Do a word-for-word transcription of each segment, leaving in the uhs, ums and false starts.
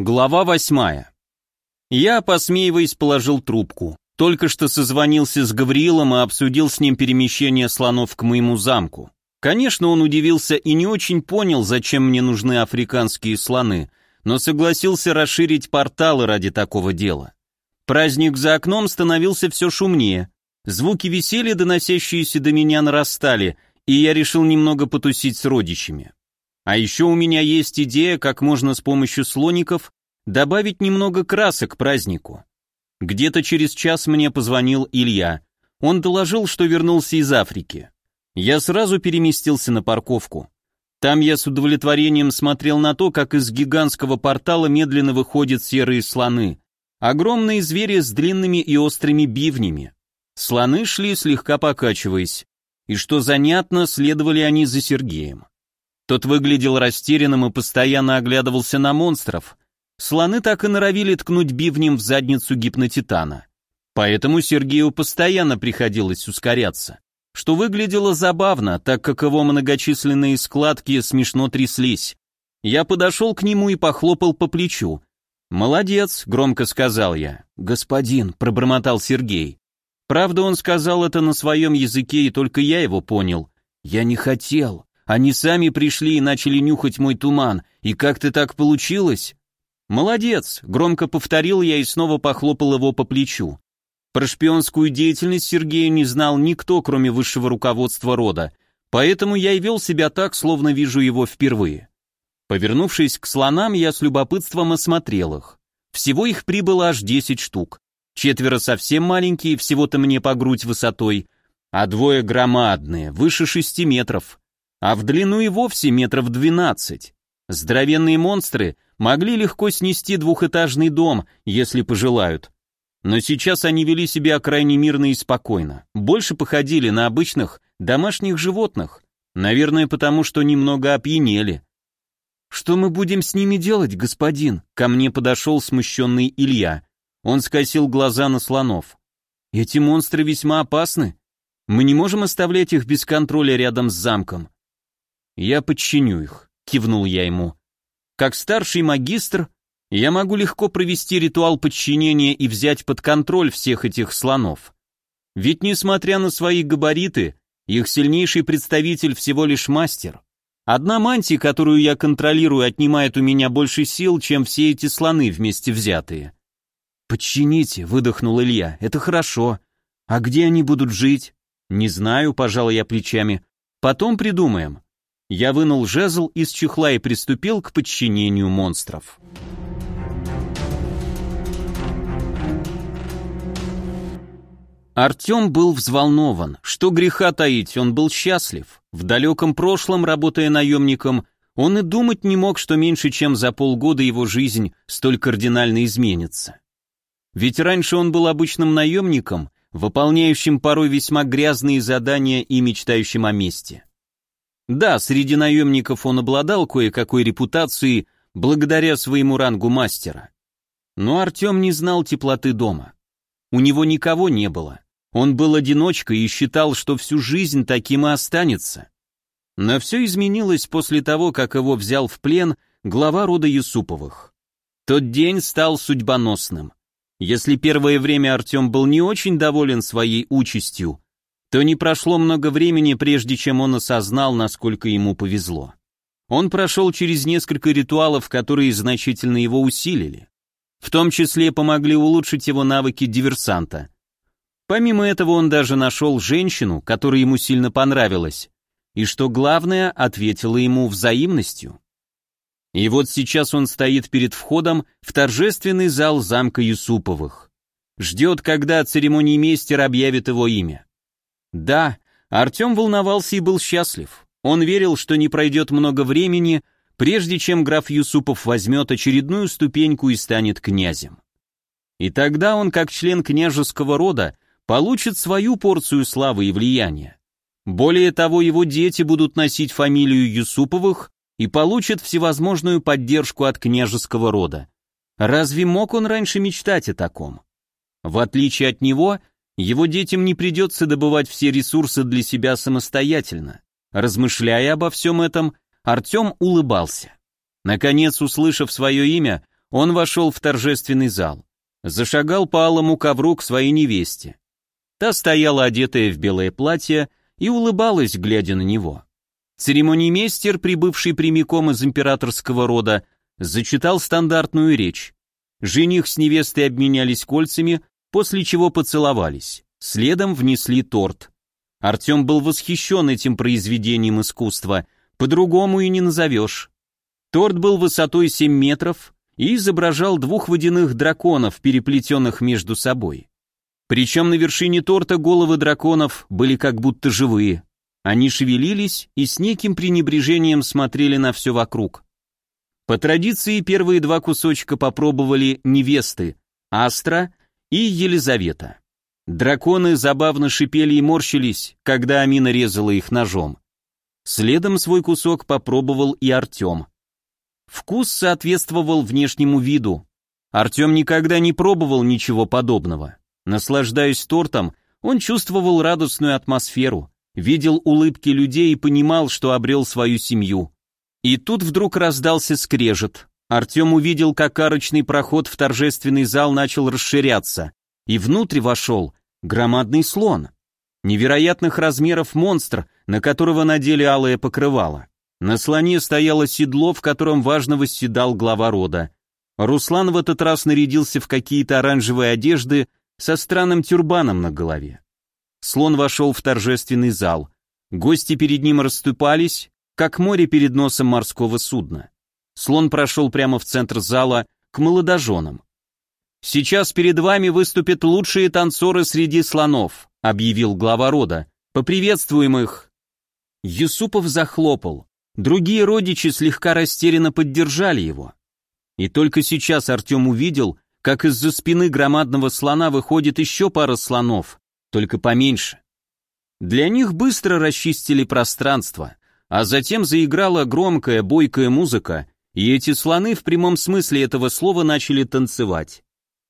Глава восьмая. Я, посмеиваясь, положил трубку. Только что созвонился с Гавриилом и обсудил с ним перемещение слонов к моему замку. Конечно, он удивился и не очень понял, зачем мне нужны африканские слоны, но согласился расширить порталы ради такого дела. Праздник за окном становился все шумнее. Звуки веселья, доносящиеся до меня, нарастали, и я решил немного потусить с родичами. А еще у меня есть идея, как можно с помощью слоников добавить немного красок к празднику. Где-то через час мне позвонил Илья. Он доложил, что вернулся из Африки. Я сразу переместился на парковку. Там я с удовлетворением смотрел на то, как из гигантского портала медленно выходят серые слоны. Огромные звери с длинными и острыми бивнями. Слоны шли, слегка покачиваясь. И что занятно, следовали они за Сергеем. Тот выглядел растерянным и постоянно оглядывался на монстров. Слоны так и норовили ткнуть бивнем в задницу гипнотитана. Поэтому Сергею постоянно приходилось ускоряться, что выглядело забавно, так как его многочисленные складки смешно тряслись. Я подошел к нему и похлопал по плечу. «Молодец», — громко сказал я. «Господин», — пробормотал Сергей. Правда, он сказал это на своем языке, и только я его понял. «Я не хотел. Они сами пришли и начали нюхать мой туман. И как-то так получилось?» «Молодец», — громко повторил я и снова похлопал его по плечу. Про шпионскую деятельность Сергея не знал никто, кроме высшего руководства рода, поэтому я и вел себя так, словно вижу его впервые. Повернувшись к слонам, я с любопытством осмотрел их. Всего их прибыло аж десять штук. Четверо совсем маленькие, всего-то мне по грудь высотой, а двое громадные, выше шести метров. А в длину и вовсе метров двенадцать. Здоровенные монстры могли легко снести двухэтажный дом, если пожелают. Но сейчас они вели себя крайне мирно и спокойно, больше походили на обычных домашних животных, наверное, потому что немного опьянели. «Что мы будем с ними делать, господин?» Ко мне подошел смущенный Илья. Он скосил глаза на слонов. «Эти монстры весьма опасны. Мы не можем оставлять их без контроля рядом с замком». «Я подчиню их», — кивнул я ему. «Как старший магистр, я могу легко провести ритуал подчинения и взять под контроль всех этих слонов. Ведь, несмотря на свои габариты, их сильнейший представитель всего лишь мастер. Одна мантия, которую я контролирую, отнимает у меня больше сил, чем все эти слоны вместе взятые». «Подчините», — выдохнул Илья, — «это хорошо. А где они будут жить?» «Не знаю», — пожал я плечами. «Потом придумаем». Я вынул жезл из чехла и приступил к подчинению монстров. Артем был взволнован. Что греха таить, он был счастлив. В далеком прошлом, работая наемником, он и думать не мог, что меньше чем за полгода его жизнь столь кардинально изменится. Ведь раньше он был обычным наемником, выполняющим порой весьма грязные задания и мечтающим о мести. Да, среди наемников он обладал кое-какой репутацией благодаря своему рангу мастера. Но Артем не знал теплоты дома. У него никого не было. Он был одиночкой и считал, что всю жизнь таким и останется. Но все изменилось после того, как его взял в плен глава рода Юсуповых. Тот день стал судьбоносным. Если первое время Артем был не очень доволен своей участью, то не прошло много времени, прежде чем он осознал, насколько ему повезло. Он прошел через несколько ритуалов, которые значительно его усилили. В том числе помогли улучшить его навыки диверсанта. Помимо этого он даже нашел женщину, которая ему сильно понравилась, и, что главное, ответила ему взаимностью. И вот сейчас он стоит перед входом в торжественный зал замка Юсуповых. Ждет, когда церемониймейстер объявит его имя. Да, Артем волновался и был счастлив. Он верил, что не пройдет много времени, прежде чем граф Юсупов возьмет очередную ступеньку и станет князем. И тогда он, как член княжеского рода, получит свою порцию славы и влияния. Более того, его дети будут носить фамилию Юсуповых и получат всевозможную поддержку от княжеского рода. Разве мог он раньше мечтать о таком? В отличие от него, его детям не придется добывать все ресурсы для себя самостоятельно. Размышляя обо всем этом, Артем улыбался. Наконец, услышав свое имя, Он вошел в торжественный зал. Зашагал по алому ковру к своей невесте. Та стояла одетая в белое платье и улыбалась, глядя на него. Церемонимейстер, прибывший прямиком из императорского рода, зачитал стандартную речь. Жених с невестой обменялись кольцами, после чего поцеловались. Следом внесли торт. Артем был восхищен этим произведением искусства, по-другому и не назовешь. Торт был высотой семь метров и изображал двух водяных драконов, переплетенных между собой. Причем на вершине торта головы драконов были как будто живые. Они шевелились и с неким пренебрежением смотрели на все вокруг. По традиции первые два кусочка попробовали невесты, Астра и Елизавета. Драконы забавно шипели и морщились, когда Амина резала их ножом. Следом свой кусок попробовал и Артем. Вкус соответствовал внешнему виду. Артем никогда не пробовал ничего подобного. Наслаждаясь тортом, он чувствовал радостную атмосферу, видел улыбки людей и понимал, что обрел свою семью. И тут вдруг раздался скрежет. Артем увидел, как арочный проход в торжественный зал начал расширяться, и внутрь вошел громадный слон. Невероятных размеров монстр, на которого надели алое покрывало. На слоне стояло седло, в котором важно восседал глава рода. Руслан в этот раз нарядился в какие-то оранжевые одежды со странным тюрбаном на голове. Слон вошел в торжественный зал. Гости перед ним расступались, как море перед носом морского судна. Слон прошел прямо в центр зала к молодоженам. «Сейчас перед вами выступят лучшие танцоры среди слонов», объявил глава рода. «Поприветствуем их». Юсупов захлопал. Другие родичи слегка растерянно поддержали его. И только сейчас Артем увидел, как из-за спины громадного слона выходит еще пара слонов, только поменьше. Для них быстро расчистили пространство, а затем заиграла громкая, бойкая музыка, и эти слоны в прямом смысле этого слова начали танцевать.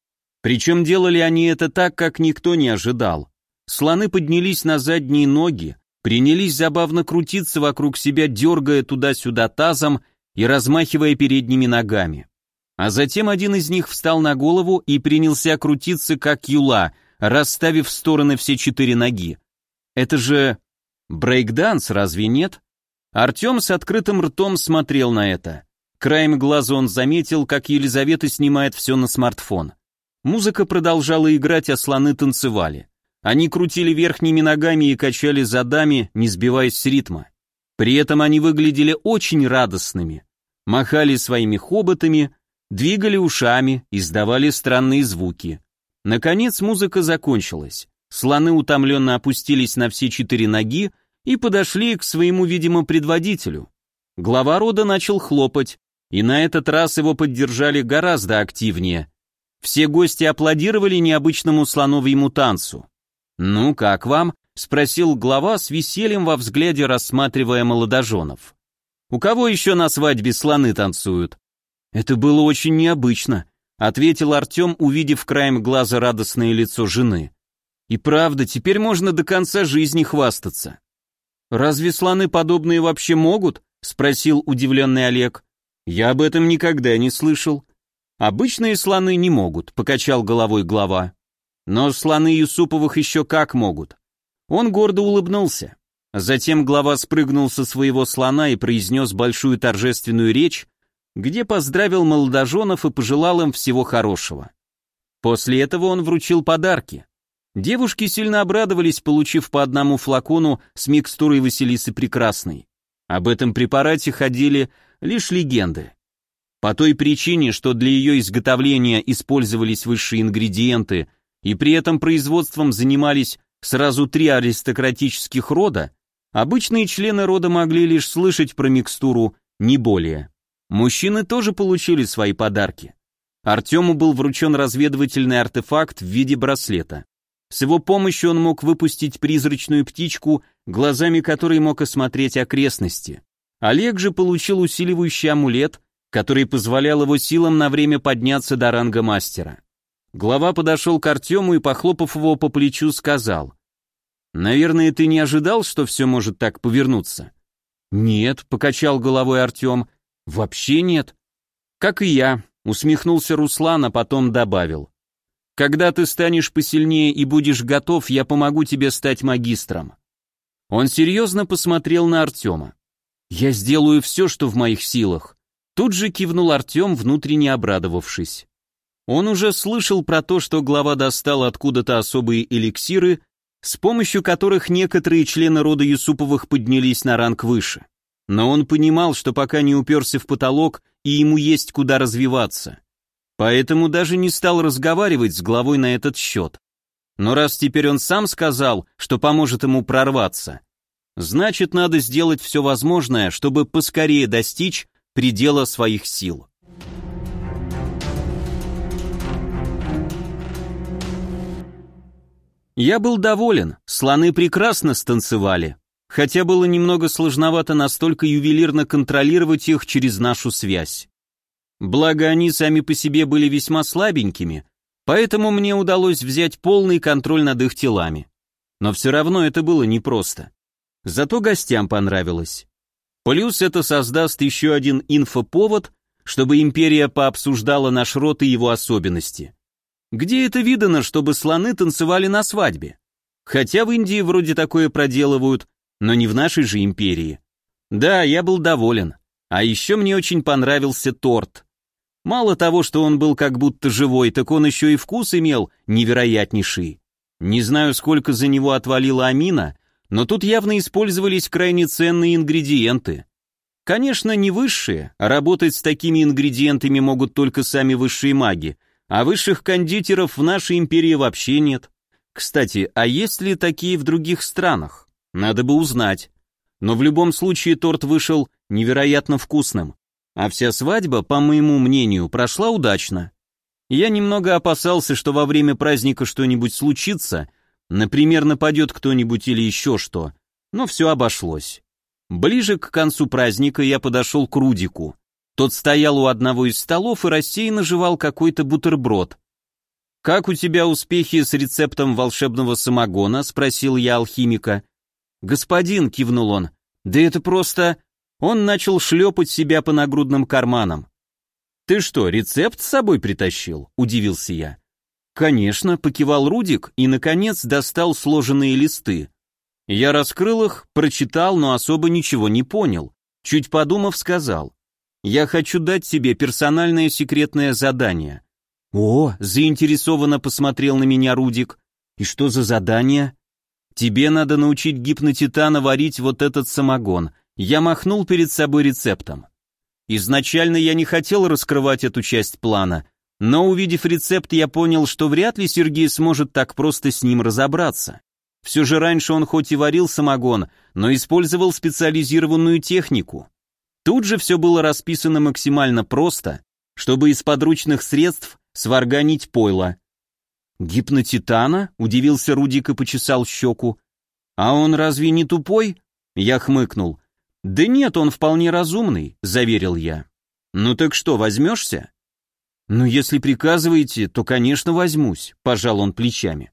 Причем делали они это так, как никто не ожидал. Слоны поднялись на задние ноги, принялись забавно крутиться вокруг себя, дергая туда-сюда тазом и размахивая передними ногами. А затем один из них встал на голову и принялся крутиться как юла, расставив в стороны все четыре ноги. Это же брейк-данс, разве нет? Артем с открытым ртом смотрел на это. Краем глаза он заметил, как Елизавета снимает все на смартфон. Музыка продолжала играть, а слоны танцевали. Они крутили верхними ногами и качали задами, не сбиваясь с ритма. При этом они выглядели очень радостными. Махали своими хоботами, двигали ушами, издавали странные звуки. Наконец музыка закончилась. Слоны утомленно опустились на все четыре ноги и подошли к своему, видимо, предводителю. Глава рода начал хлопать, и на этот раз его поддержали гораздо активнее. Все гости аплодировали необычному слоновьему танцу. «Ну, как вам?» — спросил глава с весельем во взгляде, рассматривая молодоженов. «У кого еще на свадьбе слоны танцуют?» «Это было очень необычно», — ответил Артем, увидев краем глаза радостное лицо жены. «И правда, теперь можно до конца жизни хвастаться». «Разве слоны подобные вообще могут?» — спросил удивленный Олег. «Я об этом никогда не слышал». «Обычные слоны не могут», — покачал головой глава. «Но слоны Юсуповых еще как могут». Он гордо улыбнулся. Затем глава спрыгнул со своего слона и произнес большую торжественную речь, где поздравил молодоженов и пожелал им всего хорошего. После этого он вручил подарки. Девушки сильно обрадовались, получив по одному флакону с микстурой Василисы Прекрасной. Об этом препарате ходили лишь легенды. По той причине, что для ее изготовления использовались высшие ингредиенты, и при этом производством занимались сразу три аристократических рода, обычные члены рода могли лишь слышать про микстуру, не более. Мужчины тоже получили свои подарки. Артему был вручен разведывательный артефакт в виде браслета. С его помощью он мог выпустить призрачную птичку, глазами которой мог осмотреть окрестности. Олег же получил усиливающий амулет, который позволял его силам на время подняться до ранга мастера. Глава подошел к Артему и, похлопав его по плечу, сказал: «Наверное, ты не ожидал, что все может так повернуться?» «Нет», — покачал головой Артем, — «вообще нет». «Как и я. Усмехнулся Руслан, а потом добавил. Когда ты станешь посильнее и будешь готов, я помогу тебе стать магистром. Он серьезно посмотрел на Артема. Я сделаю все, что в моих силах. Тут же кивнул Артем, внутренне обрадовавшись. Он уже слышал про то, что глава достал откуда-то особые эликсиры, с помощью которых некоторые члены рода Юсуповых поднялись на ранг выше. Но он понимал, что пока не уперся в потолок, и ему есть куда развиваться. Поэтому даже не стал разговаривать с главой на этот счет. Но раз теперь он сам сказал, что поможет ему прорваться, значит, надо сделать все возможное, чтобы поскорее достичь предела своих сил. Я был доволен, слоны прекрасно станцевали, хотя было немного сложновато настолько ювелирно контролировать их через нашу связь. Благо они сами по себе были весьма слабенькими, поэтому мне удалось взять полный контроль над их телами. Но все равно это было непросто. Зато гостям понравилось. Плюс это создаст еще один инфоповод, чтобы империя пообсуждала наш род и его особенности. Где это видано, чтобы слоны танцевали на свадьбе? Хотя в Индии вроде такое проделывают, но не в нашей же империи. Да, я был доволен. А еще мне очень понравился торт. Мало того, что он был как будто живой, так он еще и вкус имел невероятнейший. Не знаю, сколько за него отвалила Амина, но тут явно использовались крайне ценные ингредиенты. Конечно, не высшие, а работать с такими ингредиентами могут только сами высшие маги, а высших кондитеров в нашей империи вообще нет. Кстати, а есть ли такие в других странах? Надо бы узнать. Но в любом случае торт вышел невероятно вкусным, а вся свадьба, по моему мнению, прошла удачно. Я немного опасался, что во время праздника что-нибудь случится, например, нападет кто-нибудь или еще что, но все обошлось. Ближе к концу праздника я подошел к Рудику. Тот стоял у одного из столов и рассеянно жевал какой-то бутерброд. «Как у тебя успехи с рецептом волшебного самогона?» — спросил я алхимика. «Господин», — кивнул он, — «да это просто...» Он начал шлепать себя по нагрудным карманам. «Ты что, рецепт с собой притащил?» — удивился я. «Конечно», — покивал Рудик и, наконец, достал сложенные листы. Я раскрыл их, прочитал, но особо ничего не понял. Чуть подумав, сказал: «Я хочу дать тебе персональное секретное задание». «О!» — заинтересованно посмотрел на меня Рудик. «И что за задание?» «Тебе надо научить гипнотитана варить вот этот самогон». Я махнул перед собой рецептом. Изначально я не хотел раскрывать эту часть плана, но увидев рецепт, я понял, что вряд ли Сергей сможет так просто с ним разобраться. Все же раньше он хоть и варил самогон, но использовал специализированную технику. Тут же все было расписано максимально просто, чтобы из подручных средств сварганить пойло. «Гипнотитана?» — удивился Рудик и почесал щеку. «А он разве не тупой?» — я хмыкнул. «Да нет, он вполне разумный», — заверил я. «Ну так что, возьмешься?» «Ну, если приказываете, то, конечно, возьмусь», — пожал он плечами.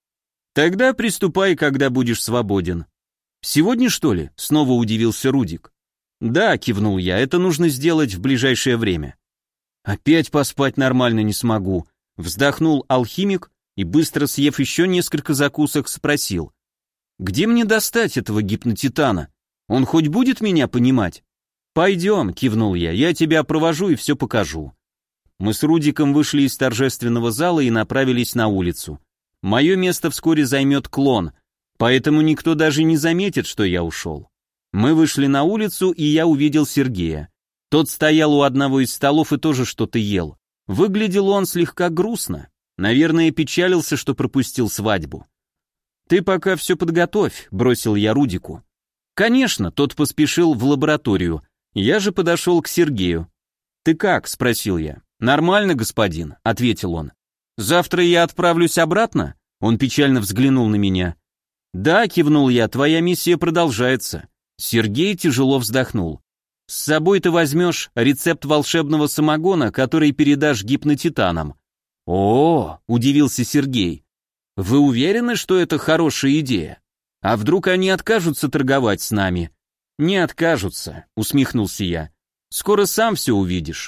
«Тогда приступай, когда будешь свободен». «Сегодня, что ли?» — снова удивился Рудик. «Да», — кивнул я, — «это нужно сделать в ближайшее время». «Опять поспать нормально не смогу», — вздохнул алхимик и, быстро съев еще несколько закусок, спросил: «Где мне достать этого гипнотитана? Он хоть будет меня понимать?» «Пойдем», — кивнул я, — «я тебя провожу и все покажу». Мы с Рудиком вышли из торжественного зала и направились на улицу. Мое место вскоре займет клон, поэтому никто даже не заметит, что я ушел. Мы вышли на улицу, и я увидел Сергея. Тот стоял у одного из столов и тоже что-то ел. Выглядел он слегка грустно. Наверное, печалился, что пропустил свадьбу. «Ты пока все подготовь», — бросил я Рудику. «Конечно», — тот поспешил в лабораторию. Я же подошел к Сергею. «Ты как?» — спросил я. «Нормально, господин», — ответил он. «Завтра я отправлюсь обратно?» Он печально взглянул на меня. «Да», — кивнул я, — «твоя миссия продолжается». Сергей тяжело вздохнул. «С собой ты возьмешь рецепт волшебного самогона, который передашь гипнотитанам». «О-о-о», — удивился Сергей. «Вы уверены, что это хорошая идея? А вдруг они откажутся торговать с нами?» «Не откажутся», — усмехнулся я. «Скоро сам все увидишь.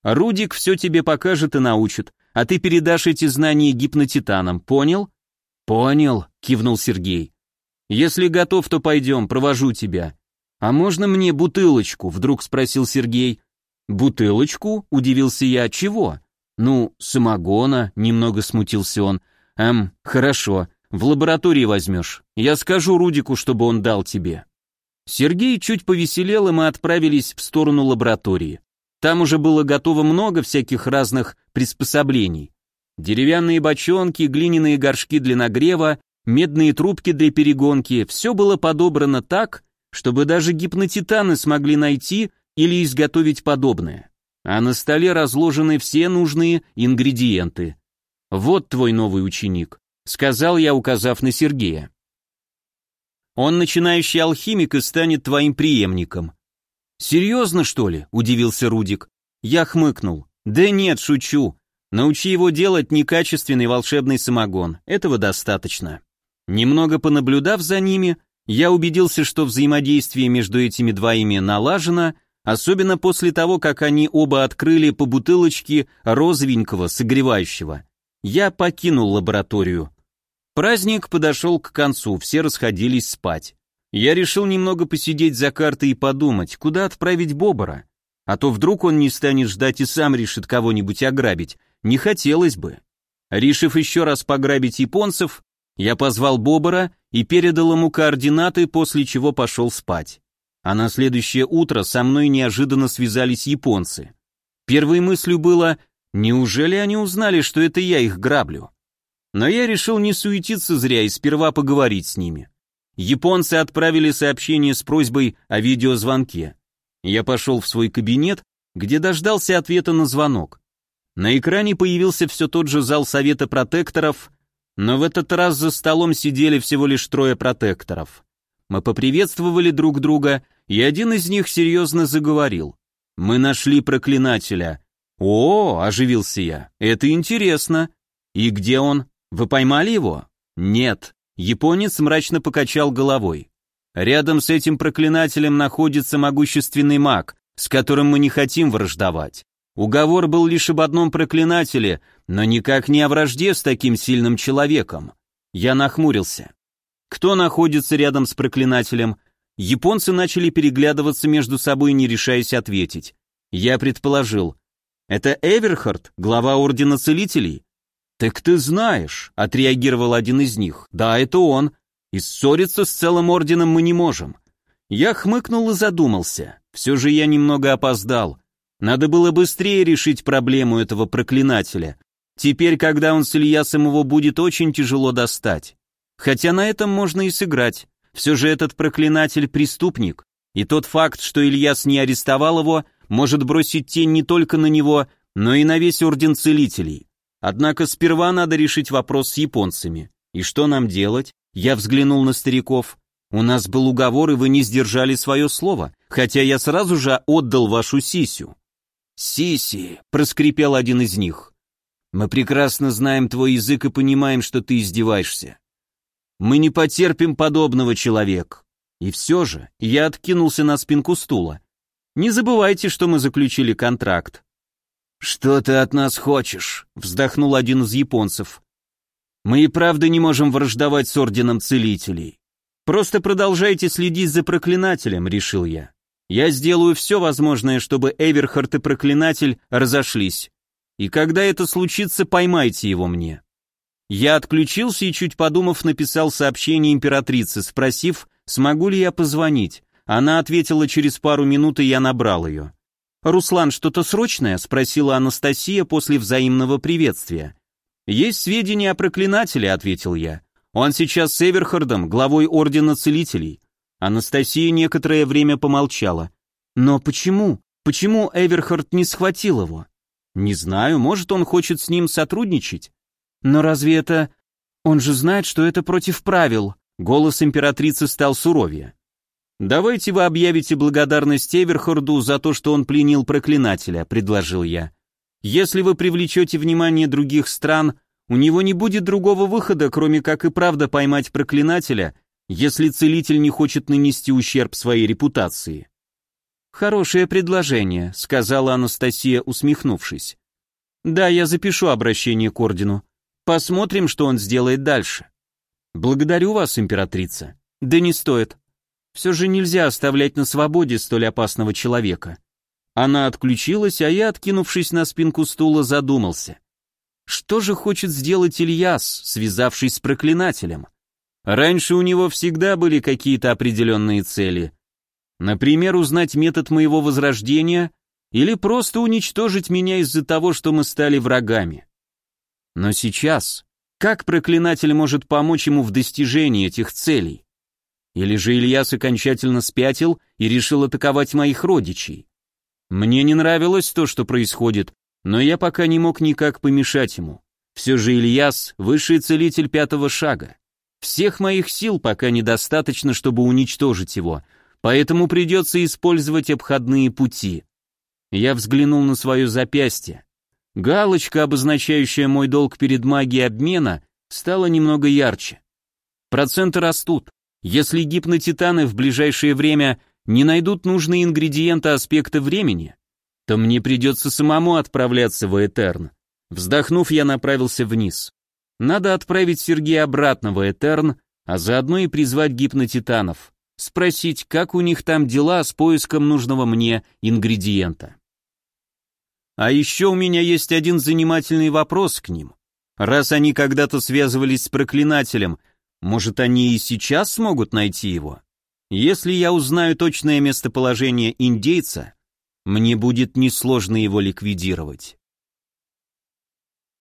Рудик все тебе покажет и научит, а ты передашь эти знания гипнотитанам, понял?» «Понял», — кивнул Сергей. «Если готов, то пойдем, провожу тебя». «А можно мне бутылочку?» — вдруг спросил Сергей. «Бутылочку?» — удивился я. «Чего?» «Ну, самогона», — немного смутился он. «Эм, хорошо, в лаборатории возьмешь. Я скажу Рудику, чтобы он дал тебе». Сергей чуть повеселел, и мы отправились в сторону лаборатории. Там уже было готово много всяких разных приспособлений. Деревянные бочонки, глиняные горшки для нагрева, медные трубки для перегонки — все было подобрано так, чтобы даже гипнотитаны смогли найти или изготовить подобное. А на столе разложены все нужные ингредиенты. «Вот твой новый ученик», — сказал я, указав на Сергея. «Он начинающий алхимик и станет твоим преемником». «Серьезно, что ли?» — удивился Рудик. Я хмыкнул. «Да нет, шучу. Научи его делать некачественный волшебный самогон. Этого достаточно». Немного понаблюдав за ними, я убедился, что взаимодействие между этими двоими налажено, особенно после того, как они оба открыли по бутылочке розовенького согревающего. Я покинул лабораторию. Праздник подошел к концу, все расходились спать. Я решил немного посидеть за картой и подумать, куда отправить Бобора. А то вдруг он не станет ждать и сам решит кого-нибудь ограбить. Не хотелось бы. Решив еще раз пограбить японцев, я позвал Бобора и передал ему координаты, после чего пошел спать. А на следующее утро со мной неожиданно связались японцы. Первой мыслью было, неужели они узнали, что это я их граблю? Но я решил не суетиться зря и сперва поговорить с ними. Японцы отправили сообщение с просьбой о видеозвонке. Я пошел в свой кабинет, где дождался ответа на звонок. На экране появился все тот же зал совета протекторов, но в этот раз за столом сидели всего лишь трое протекторов. Мы поприветствовали друг друга, и один из них серьезно заговорил. «Мы нашли проклинателя». «О, — оживился я, — это интересно. И где он? Вы поймали его?» «Нет». Японец мрачно покачал головой. «Рядом с этим проклинателем находится могущественный маг, с которым мы не хотим враждовать. Уговор был лишь об одном проклинателе, но никак не о вражде с таким сильным человеком». Я нахмурился. «Кто находится рядом с проклинателем?» Японцы начали переглядываться между собой, не решаясь ответить. Я предположил. «Это Эверхард, глава Ордена Целителей?» «Так ты знаешь», — отреагировал один из них. «Да, это он. И ссориться с целым орденом мы не можем». Я хмыкнул и задумался. Все же я немного опоздал. Надо было быстрее решить проблему этого проклинателя. Теперь, когда он с Ильясом, его будет очень тяжело достать. Хотя на этом можно и сыграть. Все же этот проклинатель преступник. И тот факт, что Ильяс не арестовал его, может бросить тень не только на него, но и на весь Орден Целителей. Однако сперва надо решить вопрос с японцами. И что нам делать? Я взглянул на стариков. У нас был уговор, и вы не сдержали свое слово, хотя я сразу же отдал вашу сисю. Сиси, проскрипел один из них. Мы прекрасно знаем твой язык и понимаем, что ты издеваешься. Мы не потерпим подобного, человек. И все же, я откинулся на спинку стула. Не забывайте, что мы заключили контракт. «Что ты от нас хочешь?» — вздохнул один из японцев. «Мы и правда не можем враждовать с Орденом Целителей. Просто продолжайте следить за проклинателем», — решил я. «Я сделаю все возможное, чтобы Эверхард и проклинатель разошлись. И когда это случится, поймайте его мне». Я отключился и, чуть подумав, написал сообщение императрице, спросив, смогу ли я позвонить. Она ответила через пару минут, и я набрал ее. «Руслан, что-то срочное?» — спросила Анастасия после взаимного приветствия. «Есть сведения о проклинателе», — ответил я. «Он сейчас с Эверхардом, главой Ордена Целителей». Анастасия некоторое время помолчала. «Но почему? Почему Эверхард не схватил его?» «Не знаю, может, он хочет с ним сотрудничать». «Но разве это... Он же знает, что это против правил». Голос императрицы стал суровее. «Давайте вы объявите благодарность Эверхарду за то, что он пленил проклинателя», — предложил я. «Если вы привлечете внимание других стран, у него не будет другого выхода, кроме как и правда поймать проклинателя, если целитель не хочет нанести ущерб своей репутации». «Хорошее предложение», — сказала Анастасия, усмехнувшись. «Да, я запишу обращение к ордену. Посмотрим, что он сделает дальше». «Благодарю вас, императрица». «Да не стоит. Все же нельзя оставлять на свободе столь опасного человека». Она отключилась, а я, откинувшись на спинку стула, задумался. Что же хочет сделать Ильяс, связавшись с проклинателем? Раньше у него всегда были какие-то определенные цели. Например, узнать метод моего возрождения или просто уничтожить меня из-за того, что мы стали врагами. Но сейчас, как проклинатель может помочь ему в достижении этих целей? Или же Ильяс окончательно спятил и решил атаковать моих родичей? Мне не нравилось то, что происходит, но я пока не мог никак помешать ему. Все же Ильяс — высший целитель пятого шага. Всех моих сил пока недостаточно, чтобы уничтожить его, поэтому придется использовать обходные пути. Я взглянул на свое запястье. Галочка, обозначающая мой долг перед магией обмена, стала немного ярче. Проценты растут. Если гипнотитаны в ближайшее время не найдут нужные ингредиенты аспекта времени, то мне придется самому отправляться в Этерн. Вздохнув, я направился вниз. Надо отправить Сергея обратно в Этерн, а заодно и призвать гипнотитанов, спросить, как у них там дела с поиском нужного мне ингредиента. А еще у меня есть один занимательный вопрос к ним. Раз они когда-то связывались с проклинателем, может, они и сейчас смогут найти его? Если я узнаю точное местоположение индейца, мне будет несложно его ликвидировать.